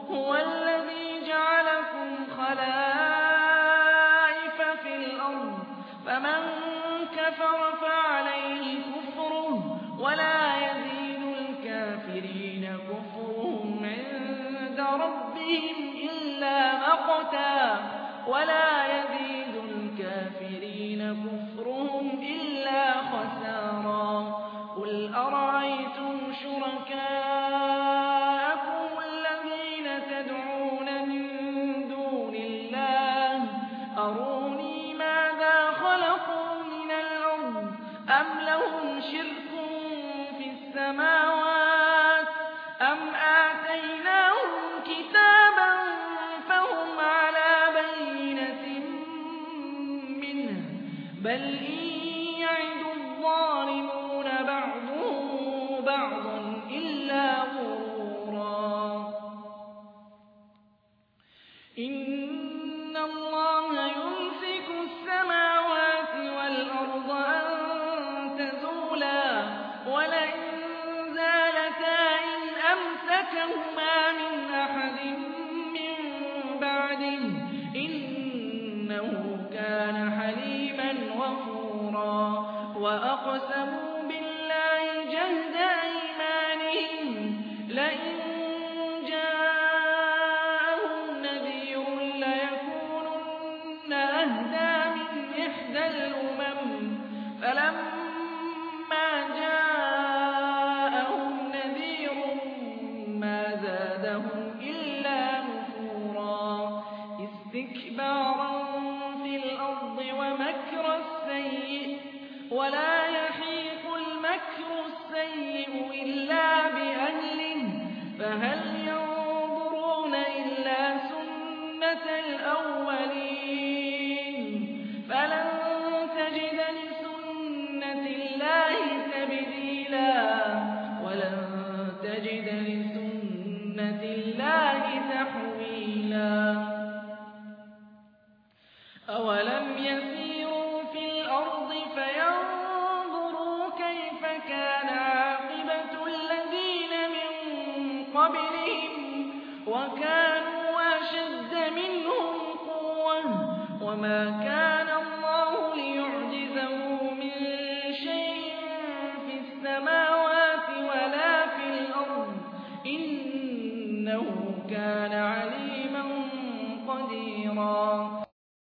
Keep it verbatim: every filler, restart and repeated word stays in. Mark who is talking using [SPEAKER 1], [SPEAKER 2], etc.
[SPEAKER 1] هُوَ الَّذِي جَعَلَكُمْ خَلَائِفَ فِي الْأَرْضِ فَمَن كَفَرَ فَعَلَيْهِ كُفْرُهُ وَلَا يَزِيدُ الْكَافِرِينَ كُفْرُهُمْ عِندَ رَبِّهِمْ إِلَّا مَقْتًا وَلَا يَزِيدُ الْكَافِرِينَ كُفْرُهُمْ إِلَّا خَسَارًا قُلْ أَرَأَيْتُمْ شُرَكَاءَكُمُ الَّذِينَ تَدْعُونَ مِن دُونِ اللَّهِ أَرُونِي مَاذَا خَلَقُوا مِنَ الْأَرْضِ أَمْ لَهُمْ شِرْكٌ فِي السَّمَاوَاتِ أَمْ آتَيْنَاهُمْ كِتَابًا فَهُمْ عَلَىٰ بَيِّنَةٍ مِّنْهُ ۚ بَلْ إِن يَعِدُ الظَّالِمُونَ بَعْضُهُم بَعْضًا إِلَّا غُرُورًا إِنَّ اللَّهَ يُمْسِكُ السَّمَاوَاتِ وَالْأَرْضَ أَن تَزُولَا وَلَئِن زَالَتَا إِنْ أَمْسَكَهُمَا مِنْ أَحَدٍ مِّن بَعْدِهِ ۚ إِنَّهُ كَانَ حَلِيمًا غَفُورًا وَأَقْسَمُوا بِاللَّهِ جَهْدَ أَيْمَانِهِمْ لَئِن جَاءَهُمْ نَذِيرٌ لَّيَكُونُنَّ أَهْدَىٰ مِنْ إِحْدَى الْأُمَمِ فَلَمَّا جَاءَهُمْ نَذِيرٌ مَّا زَادَهُمْ إِلَّا نُفُورًا اسْتِكْبَارًا فِي الْأَرْضِ وَمَكْرَ السَّيِّئِ ۚ وَلَا يَحِيقُ الْمَكْرُ السَّيِّئُ إِلَّا بِأَهْلِهِ فَهَلْ